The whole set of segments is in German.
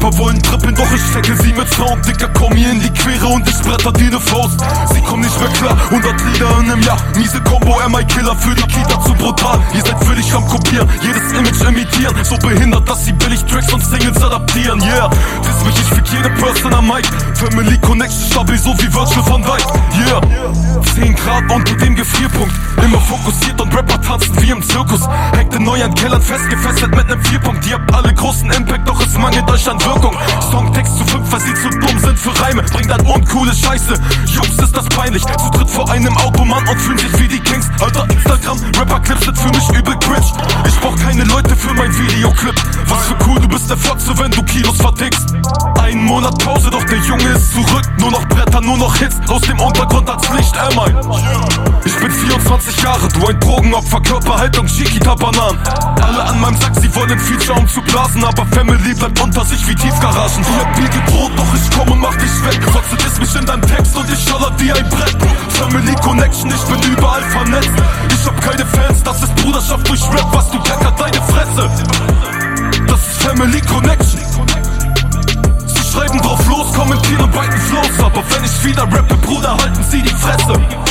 Rapper wollen trippeln, doch ich stecke sie mit Sound. Dicker, komm mir in die Quere und ich bretter dir ne Faust. Sie kommen nicht mehr klar, 100 Lieder in einem Jahr. Miese Combo, MI-Killer für die Kita zu brutal. Ihr seid völlig am Kopieren, jedes Image imitieren. So behindert, dass sie billig Tracks und Singles adaptieren. Yeah, diss mich, ich fick jede Person am Mic. Family Connection stabil, so wie Virgil van Dijk. Yeah, 10 Grad unter dem Gefrierpunkt. Immer fokussiert und Rapper tanzen wie im Zirkus. Hängt in neuen Kellern festgefesselt mit nem 4-Punkt. Ihr habt alle großen Impact, doch es mangelt euch an Wirkung. Songtext zu 5, weil sie zu dumm sind für Reime. Bringt an uncoole Scheiße, Jungs, ist das peinlich. Zu dritt vor einem Automann und fühlen sich wie die Kings. Alter, Instagram, Rapper-Clips sind für mich übel cringe. Ich brauch keine Leute für mein Videoclip. Was für cool, du bist der Fotze, wenn du Kilos vertickst. Einen Monat Pause, doch der Junge ist zurück. Nur noch Bretter, nur noch Hits, aus dem Untergrund als Licht, Ich bin 24 Jahre, du ein Drogenopfer, Körperhaltung, Chiquita-Bananen. Alle an meinem Sack, sie wollen Feature um zu blasen, aber Family bleibt unter sich wie Tiefgaragen. Ihr habt Bier Brot, doch ich komm und mach dich weg. Fotze diss mich in deinem Text und ich schaller dir ein Brett. Family Connection, ich bin überall vernetzt. Ich hab keine Fans, das ist Bruderschaft durch Rap. Was du kackert, deine Fresse. Das ist Family Connection. Sie schreiben drauf los, kommentieren beiden Flows. Aber wenn ich wieder rappe, Bruder, halten sie die Fresse.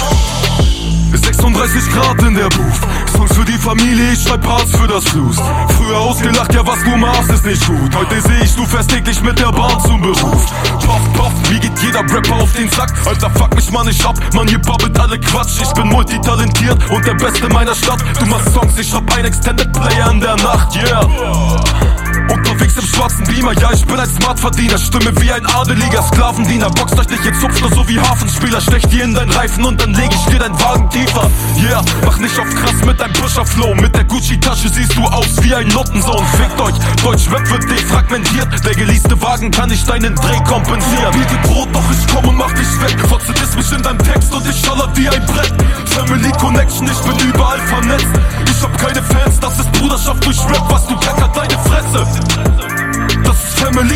36 Grad in der Booth. Songs für die Familie, ich schreib Parts für das Blues. Früher ausgelacht, ja was du machst ist nicht gut. Heute seh ich, du fährst täglich mit der Bahn zum Beruf. Puff, puff, wie geht jeder Rapper auf den Sack? Alter, fuck mich mal nicht ab, man hier babbelt alle Quatsch. Ich bin multitalentiert und der Beste meiner Stadt. Du machst Songs, ich hab einen Extended Player in der Nacht, yeah. Unterwegs im schwarzen Beamer, ja ich bin ein Smartverdiener. Stimme wie ein adeliger Sklavendiener. Boxt euch nicht, ihr Zupfler so wie Hafenspieler. Stech dir in deinen Reifen und dann leg ich dir deinen Wagen tiefer. Yeah, mach nicht auf krass mit deinem Pusher-Flow. Mit der Gucci-Tasche siehst du aus wie ein Nottensohn. Fickt euch, Deutsch-Rap wird defragmentiert. Der geleaste Wagen kann nicht deinen Dreh kompensieren. Biete Brot, doch ich komm und mach dich weg. Fotze diss mich in deinem Text und ich schaller dir ein Brett. Family Connection, ich bin überall vernetzt. Ich hab keine Fans, das ist Bruderschaft durch Rap. Was du kackert, deine Fresse. Das ist Family